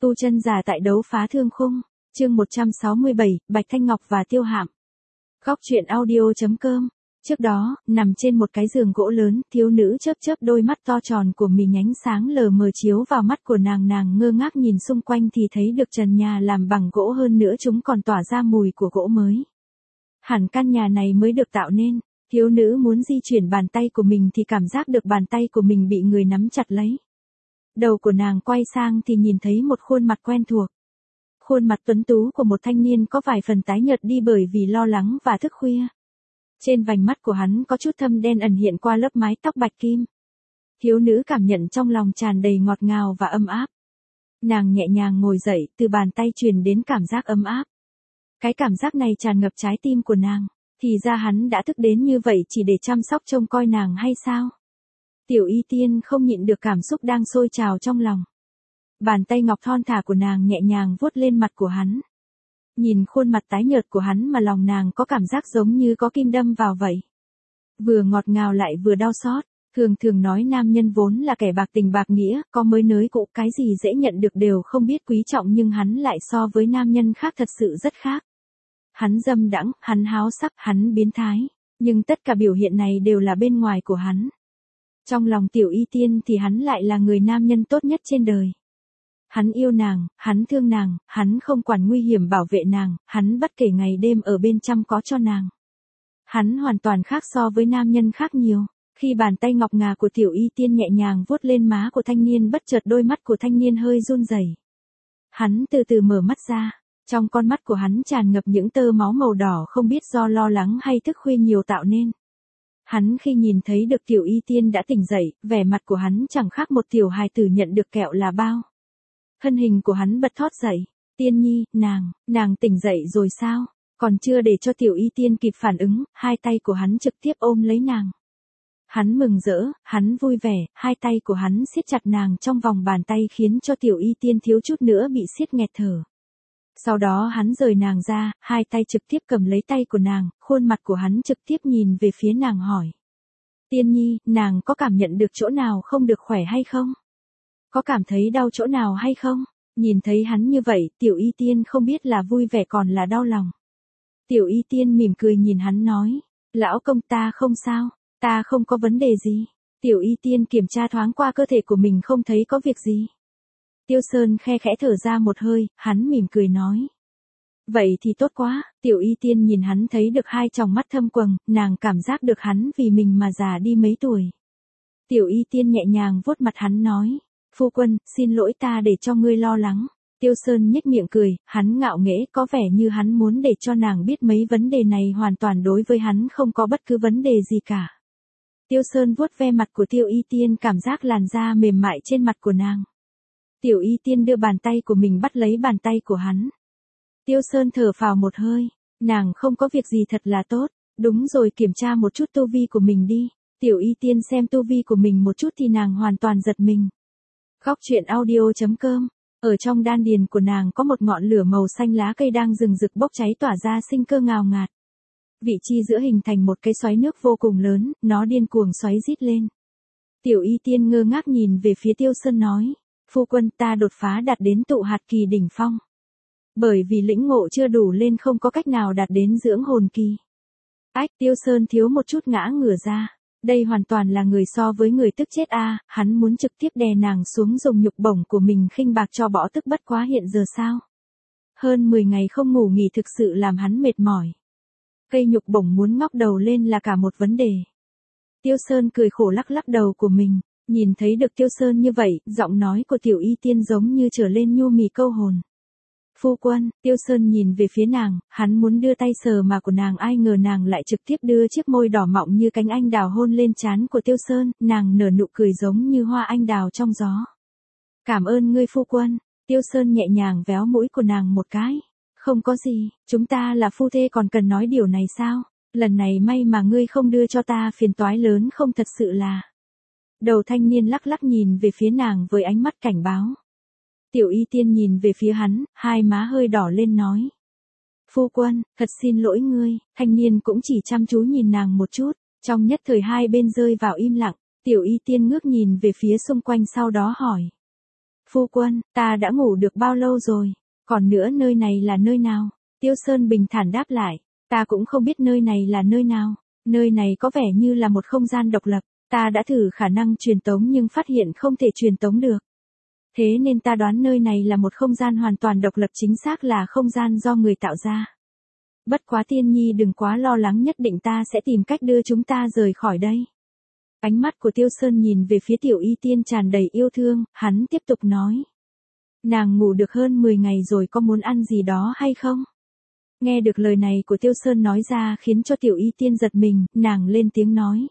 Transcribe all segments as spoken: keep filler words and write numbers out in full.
Tu chân giả tại đấu phá thương khung, chương một trăm sáu mươi bảy, Bạch Thanh Ngọc và Tiêu Hạm. Góc truyện audio.com. Trước đó, nằm trên một cái giường gỗ lớn, thiếu nữ chớp chớp đôi mắt to tròn của mình, ánh sáng lờ mờ chiếu vào mắt của nàng, nàng ngơ ngác nhìn xung quanh thì thấy được trần nhà làm bằng gỗ, hơn nữa chúng còn tỏa ra mùi của gỗ mới. Hẳn căn nhà này mới được tạo nên. Thiếu nữ muốn di chuyển bàn tay của mình thì cảm giác được bàn tay của mình bị người nắm chặt lấy. Đầu của nàng quay sang thì nhìn thấy một khuôn mặt quen thuộc. Khuôn mặt tuấn tú của một thanh niên có vài phần tái nhợt đi bởi vì lo lắng và thức khuya. Trên vành mắt của hắn có chút thâm đen ẩn hiện qua lớp mái tóc bạch kim. Thiếu nữ cảm nhận trong lòng tràn đầy ngọt ngào và ấm áp. Nàng nhẹ nhàng ngồi dậy, từ bàn tay truyền đến cảm giác ấm áp. Cái cảm giác này tràn ngập trái tim của nàng. Thì ra hắn đã thức đến như vậy chỉ để chăm sóc trông coi nàng hay sao? Tiểu Y Tiên không nhịn được cảm xúc đang sôi trào trong lòng. Bàn tay ngọc thon thả của nàng nhẹ nhàng vuốt lên mặt của hắn. Nhìn khuôn mặt tái nhợt của hắn mà lòng nàng có cảm giác giống như có kim đâm vào vậy. Vừa ngọt ngào lại vừa đau xót. Thường thường nói nam nhân vốn là kẻ bạc tình bạc nghĩa, có mới nới cũ, cái gì dễ nhận được đều không biết quý trọng, nhưng hắn lại so với nam nhân khác thật sự rất khác. Hắn dâm đãng, hắn háo sắc, hắn biến thái. Nhưng tất cả biểu hiện này đều là bên ngoài của hắn. Trong lòng Tiểu Y Tiên thì hắn lại là người nam nhân tốt nhất trên đời. Hắn yêu nàng, hắn thương nàng, hắn không quản nguy hiểm bảo vệ nàng, hắn bất kể ngày đêm ở bên chăm có cho nàng. Hắn hoàn toàn khác so với nam nhân khác nhiều. Khi bàn tay ngọc ngà của Tiểu Y Tiên nhẹ nhàng vuốt lên má của thanh niên, bất chợt đôi mắt của thanh niên hơi run rẩy. Hắn từ từ mở mắt ra. Trong con mắt của hắn tràn ngập những tơ máu màu đỏ, không biết do lo lắng hay thức khuya nhiều tạo nên. Hắn khi nhìn thấy được Tiểu Y Tiên đã tỉnh dậy, vẻ mặt của hắn chẳng khác một tiểu hài tử nhận được kẹo là bao. Thân hình của hắn bật thót dậy. Tiên nhi, nàng, nàng tỉnh dậy rồi sao? Còn chưa để cho Tiểu Y Tiên kịp phản ứng, hai tay của hắn trực tiếp ôm lấy nàng. Hắn mừng rỡ, hắn vui vẻ, hai tay của hắn siết chặt nàng trong vòng bàn tay khiến cho Tiểu Y Tiên thiếu chút nữa bị siết nghẹt thở. Sau đó hắn rời nàng ra, hai tay trực tiếp cầm lấy tay của nàng, khuôn mặt của hắn trực tiếp nhìn về phía nàng hỏi. Tiên nhi, nàng có cảm nhận được chỗ nào không được khỏe hay không? Có cảm thấy đau chỗ nào hay không? Nhìn thấy hắn như vậy, Tiểu Y Tiên không biết là vui vẻ còn là đau lòng. Tiểu Y Tiên mỉm cười nhìn hắn nói. Lão công, ta không sao, ta không có vấn đề gì. Tiểu Y Tiên kiểm tra thoáng qua cơ thể của mình không thấy có việc gì. Tiêu Sơn khe khẽ thở ra một hơi, hắn mỉm cười nói. Vậy thì tốt quá. Tiểu Y Tiên nhìn hắn thấy được hai tròng mắt thâm quầng, nàng cảm giác được hắn vì mình mà già đi mấy tuổi. Tiểu Y Tiên nhẹ nhàng vuốt mặt hắn nói. Phu quân, xin lỗi ta để cho ngươi lo lắng. Tiêu Sơn nhếch miệng cười, hắn ngạo nghễ, có vẻ như hắn muốn để cho nàng biết mấy vấn đề này hoàn toàn đối với hắn không có bất cứ vấn đề gì cả. Tiêu Sơn vuốt ve mặt của Tiểu Y Tiên, cảm giác làn da mềm mại trên mặt của nàng. Tiểu Y Tiên đưa bàn tay của mình bắt lấy bàn tay của hắn. Tiêu Sơn thở phào một hơi, nàng không có việc gì thật là tốt, đúng rồi, kiểm tra một chút tu vi của mình đi. Tiểu Y Tiên xem tu vi của mình một chút thì nàng hoàn toàn giật mình. Góc truyện audio.com. Ở trong đan điền của nàng có một ngọn lửa màu xanh lá cây đang rừng rực bốc cháy tỏa ra sinh cơ ngào ngạt. Vị trí giữa hình thành một cái xoáy nước vô cùng lớn, nó điên cuồng xoáy rít lên. Tiểu Y Tiên ngơ ngác nhìn về phía Tiêu Sơn nói. Phu quân, ta đột phá đạt đến tụ hạt kỳ đỉnh phong. Bởi vì lĩnh ngộ chưa đủ lên không có cách nào đạt đến dưỡng hồn kỳ. Ách, Tiêu Sơn thiếu một chút ngã ngửa ra. Đây hoàn toàn là người so với người tức chết a, à, hắn muốn trực tiếp đè nàng xuống dùng nhục bổng của mình khinh bạc cho bỏ tức, bất quá hiện giờ sao? Hơn mười ngày không ngủ nghỉ thực sự làm hắn mệt mỏi. Cây nhục bổng muốn ngóc đầu lên là cả một vấn đề. Tiêu Sơn cười khổ lắc lắc đầu của mình. Nhìn thấy được Tiêu Sơn như vậy, giọng nói của Tiểu Y Tiên giống như trở lên nhu mì câu hồn. Phu quân, Tiêu Sơn nhìn về phía nàng, hắn muốn đưa tay sờ mà của nàng, ai ngờ nàng lại trực tiếp đưa chiếc môi đỏ mọng như cánh anh đào hôn lên trán của Tiêu Sơn, nàng nở nụ cười giống như hoa anh đào trong gió. Cảm ơn ngươi phu quân. Tiêu Sơn nhẹ nhàng véo mũi của nàng một cái. Không có gì, chúng ta là phu thê còn cần nói điều này sao? Lần này may mà ngươi không đưa cho ta phiền toái lớn không, thật sự là. Đầu thanh niên lắc lắc nhìn về phía nàng với ánh mắt cảnh báo. Tiểu Y Tiên nhìn về phía hắn, hai má hơi đỏ lên nói. Phu quân, thật xin lỗi ngươi. Thanh niên cũng chỉ chăm chú nhìn nàng một chút, trong nhất thời hai bên rơi vào im lặng. Tiểu Y Tiên ngước nhìn về phía xung quanh sau đó hỏi. Phu quân, ta đã ngủ được bao lâu rồi? Còn nữa nơi này là nơi nào? Tiêu Sơn bình thản đáp lại. Ta cũng không biết nơi này là nơi nào. Nơi này có vẻ như là một không gian độc lập. Ta đã thử khả năng truyền tống nhưng phát hiện không thể truyền tống được. Thế nên ta đoán nơi này là một không gian hoàn toàn độc lập, chính xác là không gian do người tạo ra. Bất quá Tiên Nhi đừng quá lo lắng, nhất định ta sẽ tìm cách đưa chúng ta rời khỏi đây. Ánh mắt của Tiêu Sơn nhìn về phía Tiểu Y Tiên tràn đầy yêu thương, hắn tiếp tục nói. Nàng ngủ được hơn mười ngày rồi, có muốn ăn gì đó hay không? Nghe được lời này của Tiêu Sơn nói ra khiến cho Tiểu Y Tiên giật mình, nàng lên tiếng nói.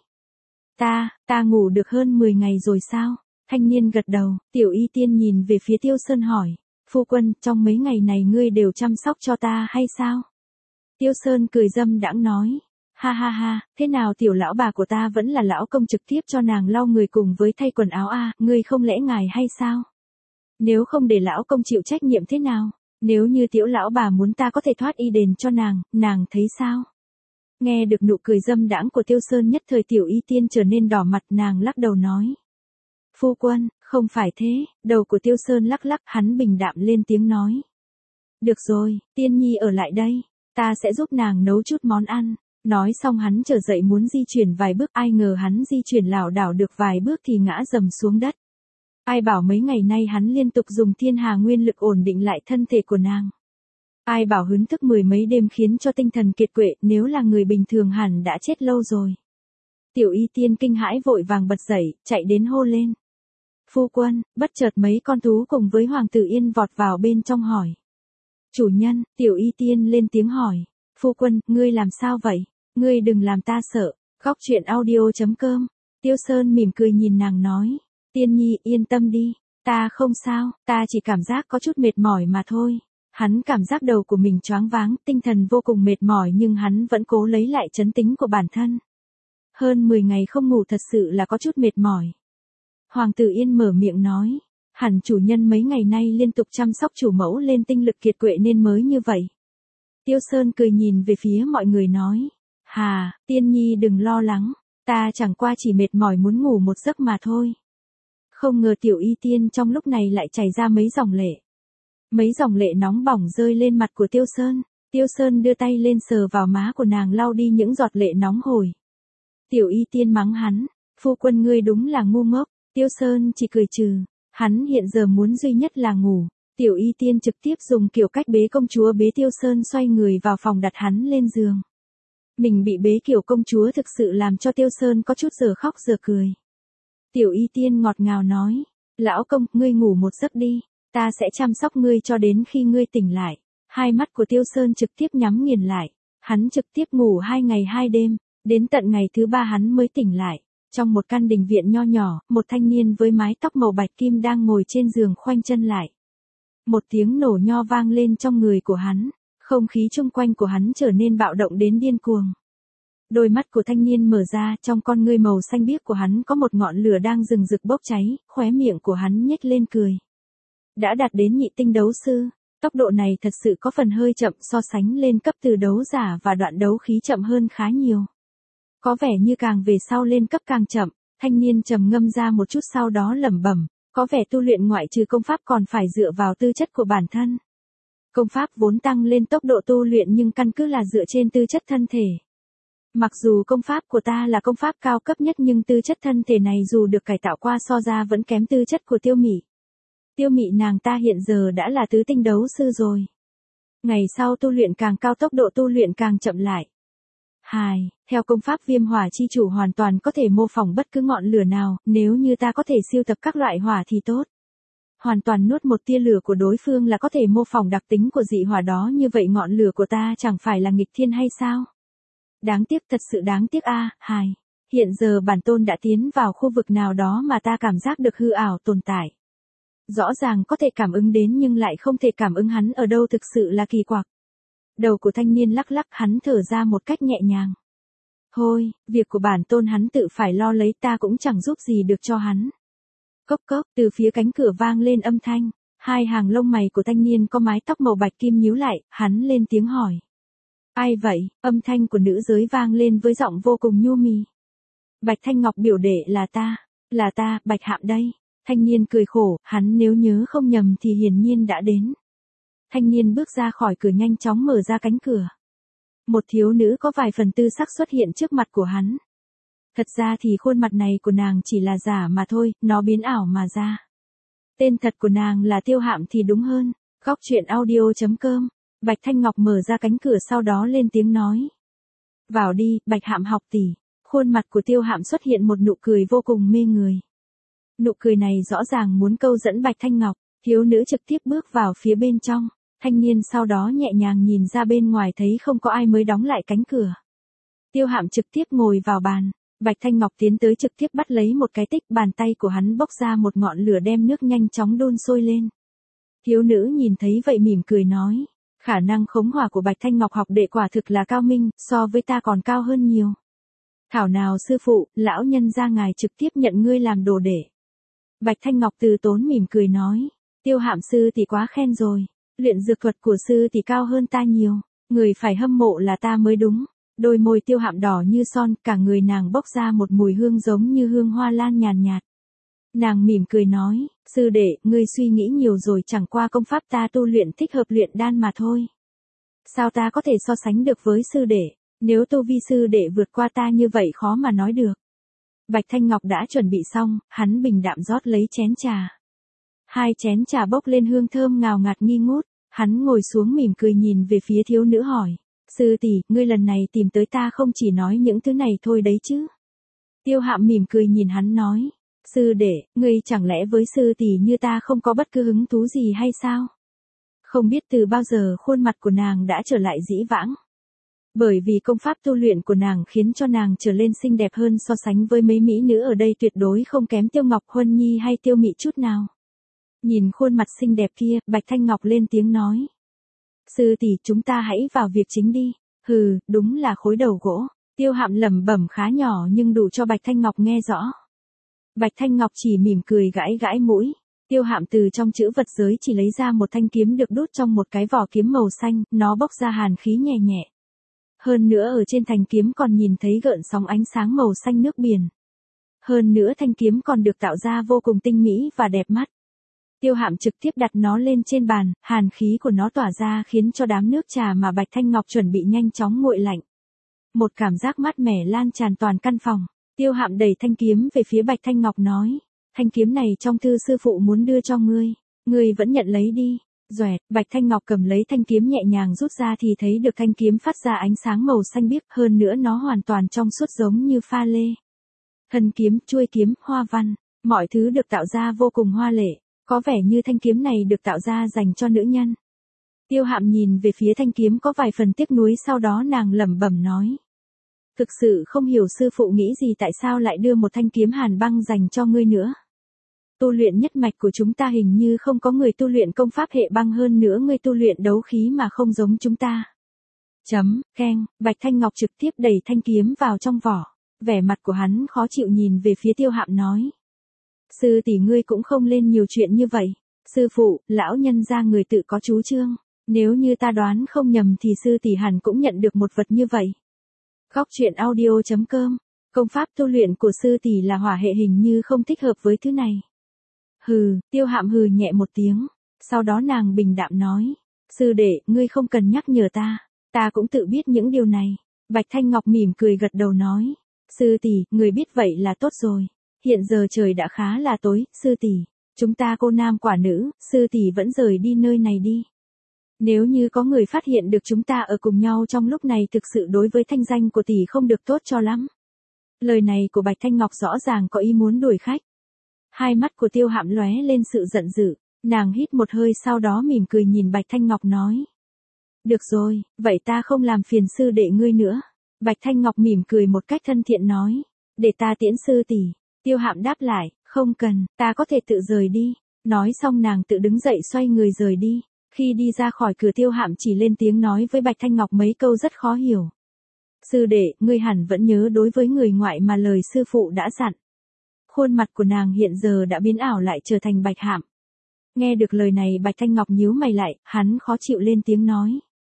Ta, ta ngủ được hơn mười ngày rồi sao? Thanh niên gật đầu, Tiểu Y Tiên nhìn về phía Tiêu Sơn hỏi. Phu quân, trong mấy ngày này ngươi đều chăm sóc cho ta hay sao? Tiêu Sơn cười dâm đãng nói. Ha ha ha, thế nào tiểu lão bà của ta vẫn là lão công trực tiếp cho nàng lau người cùng với thay quần áo à, ngươi không lẽ ngài hay sao? Nếu không để lão công chịu trách nhiệm thế nào? Nếu như tiểu lão bà muốn ta có thể thoát y đền cho nàng, nàng thấy sao? Nghe được nụ cười dâm đãng của Tiêu Sơn, nhất thời Tiểu Y Tiên trở nên đỏ mặt, nàng lắc đầu nói. Phu quân, không phải thế, đầu của Tiêu Sơn lắc lắc, hắn bình đạm lên tiếng nói. Được rồi, Tiên Nhi ở lại đây, ta sẽ giúp nàng nấu chút món ăn. Nói xong hắn trở dậy muốn di chuyển vài bước, ai ngờ hắn di chuyển lảo đảo được vài bước thì ngã dầm xuống đất. Ai bảo mấy ngày nay hắn liên tục dùng thiên hà nguyên lực ổn định lại thân thể của nàng. Ai bảo hứng thức mười mấy đêm khiến cho tinh thần kiệt quệ, nếu là người bình thường hẳn đã chết lâu rồi. Tiểu Y Tiên kinh hãi vội vàng bật dậy, chạy đến hô lên. Phu quân, bất chợt mấy con thú cùng với Hoàng tử Yên vọt vào bên trong hỏi. Chủ nhân, Tiểu Y Tiên lên tiếng hỏi. Phu quân, ngươi làm sao vậy? Ngươi đừng làm ta sợ. Góc truyện audio chấm com. Tiêu Sơn mỉm cười nhìn nàng nói. Tiên Nhi yên tâm đi. Ta không sao, ta chỉ cảm giác có chút mệt mỏi mà thôi. Hắn cảm giác đầu của mình choáng váng, tinh thần vô cùng mệt mỏi nhưng hắn vẫn cố lấy lại trấn tĩnh của bản thân. Hơn mười ngày không ngủ thật sự là có chút mệt mỏi. Hoàng tử Yên mở miệng nói. Hẳn chủ nhân mấy ngày nay liên tục chăm sóc chủ mẫu lên tinh lực kiệt quệ nên mới như vậy. Tiêu Sơn cười nhìn về phía mọi người nói. Hà, Tiên Nhi đừng lo lắng, ta chẳng qua chỉ mệt mỏi muốn ngủ một giấc mà thôi. Không ngờ Tiểu Y Tiên trong lúc này lại chảy ra mấy dòng lệ. Mấy dòng lệ nóng bỏng rơi lên mặt của Tiêu Sơn. Tiêu Sơn đưa tay lên sờ vào má của nàng lau đi những giọt lệ nóng hổi. Tiểu Y Tiên mắng hắn. Phu quân ngươi đúng là ngu ngốc. Tiêu Sơn chỉ cười trừ. Hắn hiện giờ muốn duy nhất là ngủ. Tiểu Y Tiên trực tiếp dùng kiểu cách bế công chúa bế Tiêu Sơn xoay người vào phòng đặt hắn lên giường. Mình bị bế kiểu công chúa thực sự làm cho Tiêu Sơn có chút giờ khóc giờ cười. Tiểu Y Tiên ngọt ngào nói. Lão công, ngươi ngủ một giấc đi. Ta sẽ chăm sóc ngươi cho đến khi ngươi tỉnh lại. Hai mắt của Tiêu Sơn trực tiếp nhắm nghiền lại. Hắn trực tiếp ngủ hai ngày hai đêm. Đến tận ngày thứ ba hắn mới tỉnh lại. Trong một căn đình viện nho nhỏ, một thanh niên với mái tóc màu bạch kim đang ngồi trên giường khoanh chân lại. Một tiếng nổ nho vang lên trong người của hắn. Không khí chung quanh của hắn trở nên bạo động đến điên cuồng. Đôi mắt của thanh niên mở ra, trong con ngươi màu xanh biếc của hắn có một ngọn lửa đang rừng rực bốc cháy, khóe miệng của hắn nhếch lên cười. Đã đạt đến nhị tinh đấu sư, tốc độ này thật sự có phần hơi chậm so sánh lên cấp từ đấu giả và đoạn đấu khí chậm hơn khá nhiều. Có vẻ như càng về sau lên cấp càng chậm, thanh niên trầm ngâm ra một chút sau đó lẩm bẩm, có vẻ tu luyện ngoại trừ công pháp còn phải dựa vào tư chất của bản thân. Công pháp vốn tăng lên tốc độ tu luyện nhưng căn cứ là dựa trên tư chất thân thể. Mặc dù công pháp của ta là công pháp cao cấp nhất nhưng tư chất thân thể này dù được cải tạo qua so ra vẫn kém tư chất của Tiêu Mị. Tiêu Mị nàng ta hiện giờ đã là tứ tinh đấu sư rồi. Ngày sau tu luyện càng cao tốc độ tu luyện càng chậm lại. Hai, theo công pháp Viêm Hỏa chi chủ hoàn toàn có thể mô phỏng bất cứ ngọn lửa nào, nếu như ta có thể siêu tập các loại hỏa thì tốt. Hoàn toàn nuốt một tia lửa của đối phương là có thể mô phỏng đặc tính của dị hỏa đó, như vậy ngọn lửa của ta chẳng phải là nghịch thiên hay sao? Đáng tiếc, thật sự đáng tiếc a. Hai, hiện giờ bản tôn đã tiến vào khu vực nào đó mà ta cảm giác được hư ảo tồn tại. Rõ ràng có thể cảm ứng đến nhưng lại không thể cảm ứng hắn ở đâu, thực sự là kỳ quặc. Đầu của thanh niên lắc lắc, hắn thở ra một cách nhẹ nhàng. Thôi, việc của bản tôn hắn tự phải lo lấy, ta cũng chẳng giúp gì được cho hắn. Cốc cốc, từ phía cánh cửa vang lên âm thanh. Hai hàng lông mày của thanh niên có mái tóc màu bạch kim nhíu lại, hắn lên tiếng hỏi. Ai vậy? Âm thanh của nữ giới vang lên với giọng vô cùng nhu mì. Bạch Thanh Ngọc biểu đệ là ta, là ta, Bạch Hạm đây. Thanh niên cười khổ, hắn nếu nhớ không nhầm thì hiển nhiên đã đến. Thanh niên bước ra khỏi cửa nhanh chóng mở ra cánh cửa. Một thiếu nữ có vài phần tư sắc xuất hiện trước mặt của hắn. Thật ra thì khuôn mặt này của nàng chỉ là giả mà thôi, nó biến ảo mà ra. Tên thật của nàng là Tiêu Hạm thì đúng hơn. Góc truyện audio chấm com. Bạch Thanh Ngọc mở ra cánh cửa sau đó lên tiếng nói. Vào đi, Bạch Hạm học tỷ. Khuôn mặt của Tiêu Hạm xuất hiện một nụ cười vô cùng mê người. Nụ cười này rõ ràng muốn câu dẫn Bạch Thanh Ngọc. Thiếu nữ trực tiếp bước vào phía bên trong. Thanh niên sau đó nhẹ nhàng nhìn ra bên ngoài thấy không có ai mới đóng lại cánh cửa. Tiêu Hạm trực tiếp ngồi vào bàn. Bạch Thanh Ngọc tiến tới trực tiếp bắt lấy một cái tích, bàn tay của hắn bốc ra một ngọn lửa đem nước nhanh chóng đun sôi lên. Thiếu nữ nhìn thấy vậy mỉm cười nói, khả năng khống hỏa của Bạch Thanh Ngọc học đệ quả thực là cao minh, so với ta còn cao hơn nhiều. Thảo nào sư phụ, lão nhân gia ngài trực tiếp nhận ngươi làm đồ đệ. Bạch Thanh Ngọc từ tốn mỉm cười nói, Tiêu Hạm sư thì quá khen rồi, luyện dược thuật của sư thì cao hơn ta nhiều, người phải hâm mộ là ta mới đúng. Đôi môi Tiêu Hạm đỏ như son, cả người nàng bốc ra một mùi hương giống như hương hoa lan nhàn nhạt. Nàng mỉm cười nói, sư đệ, ngươi suy nghĩ nhiều rồi, chẳng qua công pháp ta tu luyện thích hợp luyện đan mà thôi. Sao ta có thể so sánh được với sư đệ, nếu tu vi sư đệ vượt qua ta như vậy khó mà nói được. Bạch Thanh Ngọc đã chuẩn bị xong, hắn bình đạm rót lấy chén trà. Hai chén trà bốc lên hương thơm ngào ngạt nghi ngút, hắn ngồi xuống mỉm cười nhìn về phía thiếu nữ hỏi. Sư tỷ, ngươi lần này tìm tới ta không chỉ nói những thứ này thôi đấy chứ. Tiêu Hạm mỉm cười nhìn hắn nói. Sư đệ, ngươi chẳng lẽ với sư tỷ như ta không có bất cứ hứng thú gì hay sao? Không biết từ bao giờ khuôn mặt của nàng đã trở lại dĩ vãng. Bởi vì công pháp tu luyện của nàng khiến cho nàng trở lên xinh đẹp hơn so sánh với mấy mỹ nữ ở đây tuyệt đối không kém Tiêu Ngọc Huân Nhi hay Tiêu Mị chút nào. Nhìn khuôn mặt xinh đẹp kia, Bạch Thanh Ngọc lên tiếng nói. Sư tỷ, chúng ta hãy vào việc chính đi. Hừ, đúng là khối đầu gỗ. Tiêu Hạm lẩm bẩm khá nhỏ nhưng đủ cho Bạch Thanh Ngọc nghe rõ. Bạch Thanh Ngọc chỉ mỉm cười gãi gãi mũi. Tiêu Hạm từ trong chữ vật giới chỉ lấy ra một thanh kiếm được đút trong một cái vỏ kiếm màu xanh, nó bốc ra hàn khí nhẹ nhẹ. Hơn nữa ở trên thanh kiếm còn nhìn thấy gợn sóng ánh sáng màu xanh nước biển. Hơn nữa thanh kiếm còn được tạo ra vô cùng tinh mỹ và đẹp mắt. Tiêu Hạm trực tiếp đặt nó lên trên bàn, hàn khí của nó tỏa ra khiến cho đám nước trà mà Bạch Thanh Ngọc chuẩn bị nhanh chóng nguội lạnh. Một cảm giác mát mẻ lan tràn toàn căn phòng. Tiêu Hạm đẩy thanh kiếm về phía Bạch Thanh Ngọc nói, thanh kiếm này trong thư sư phụ muốn đưa cho ngươi, ngươi vẫn nhận lấy đi. Doẹt, Bạch Thanh Ngọc cầm lấy thanh kiếm nhẹ nhàng rút ra thì thấy được thanh kiếm phát ra ánh sáng màu xanh biếc, hơn nữa nó hoàn toàn trong suốt giống như pha lê. Thân kiếm, chuôi kiếm, hoa văn, mọi thứ được tạo ra vô cùng hoa lệ. Có vẻ như thanh kiếm này được tạo ra dành cho nữ nhân. Tiêu Hạm nhìn về phía thanh kiếm có vài phần tiếc nuối, sau đó nàng lẩm bẩm nói. Thực sự không hiểu sư phụ nghĩ gì tại sao lại đưa một thanh kiếm hàn băng dành cho ngươi nữa. Tu luyện nhất mạch của chúng ta hình như không có người tu luyện công pháp hệ băng, hơn nữa ngươi tu luyện đấu khí mà không giống chúng ta. Chấm, keng, Bạch Thanh Ngọc trực tiếp đẩy thanh kiếm vào trong vỏ. Vẻ mặt của hắn khó chịu nhìn về phía Tiêu Hạm nói. Sư tỷ, ngươi cũng không lên nhiều chuyện như vậy. Sư phụ, lão nhân gia người tự có chú chương. Nếu như ta đoán không nhầm thì sư tỷ hẳn cũng nhận được một vật như vậy. Góc truyện audio chấm com. Công pháp tu luyện của sư tỷ là hỏa hệ, hình như không thích hợp với thứ này. Hừ, Tiêu Hạm hừ nhẹ một tiếng. Sau đó nàng bình đạm nói. Sư đệ, ngươi không cần nhắc nhở ta. Ta cũng tự biết những điều này. Bạch Thanh Ngọc mỉm cười gật đầu nói. Sư tỷ, người biết vậy là tốt rồi. Hiện giờ trời đã khá là tối, sư tỷ, chúng ta cô nam quả nữ, sư tỷ vẫn rời đi nơi này đi. Nếu như có người phát hiện được chúng ta ở cùng nhau trong lúc này, thực sự đối với thanh danh của tỷ không được tốt cho lắm. Lời này của Bạch Thanh Ngọc rõ ràng có ý muốn đuổi khách. Hai mắt của Tiêu Hạm lóe lên sự giận dữ, nàng hít một hơi sau đó mỉm cười nhìn Bạch Thanh Ngọc nói. Được rồi, vậy ta không làm phiền sư đệ ngươi nữa. Bạch Thanh Ngọc mỉm cười một cách thân thiện nói. Để ta tiễn sư tỷ. Tiêu Hạm đáp lại, không cần, ta có thể tự rời đi. Nói xong nàng tự đứng dậy xoay người rời đi. Khi đi ra khỏi cửa Tiêu Hạm chỉ lên tiếng nói với Bạch Thanh Ngọc mấy câu rất khó hiểu. Sư đệ, ngươi hẳn vẫn nhớ đối với người ngoại mà lời sư phụ đã dặn. Khuôn mặt của nàng hiện giờ đã biến ảo lại trở thành Bạch Hạm. Nghe được lời này Bạch Thanh Ngọc nhíu mày lại, hắn khó chịu lên tiếng nói.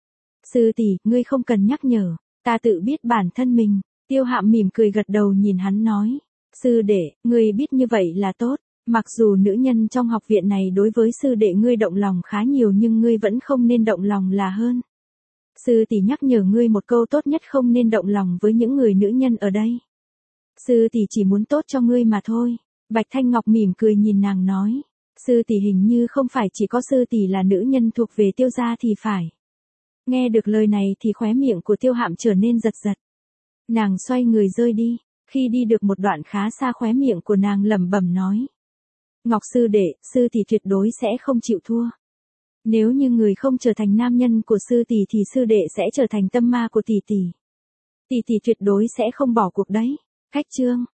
Sư tỷ, ngươi không cần nhắc nhở, ta tự biết bản thân mình. Tiêu Hạm mỉm cười gật đầu nhìn hắn nói. Sư đệ, ngươi biết như vậy là tốt, Mặc dù nữ nhân trong học viện này đối với sư đệ ngươi động lòng khá nhiều nhưng ngươi vẫn không nên động lòng là hơn. Sư tỷ nhắc nhở ngươi một câu tốt nhất không nên động lòng với những người nữ nhân ở đây. Sư tỷ chỉ muốn tốt cho ngươi mà thôi. Bạch Thanh Ngọc mỉm cười nhìn nàng nói. Sư tỷ hình như không phải chỉ có sư tỷ là nữ nhân thuộc về Tiêu gia thì phải. Nghe được lời này thì khóe miệng của Tiêu Hạm trở nên giật giật. Nàng xoay người rơi đi. Khi đi được một đoạn khá xa khóe miệng của nàng lẩm bẩm nói. Ngọc sư đệ, sư tỷ tuyệt đối sẽ không chịu thua. Nếu như người không trở thành nam nhân của sư tỷ thì sư đệ sẽ trở thành tâm ma của tỷ tỷ. Tỷ tỷ tuyệt đối sẽ không bỏ cuộc đấy. Khách chương.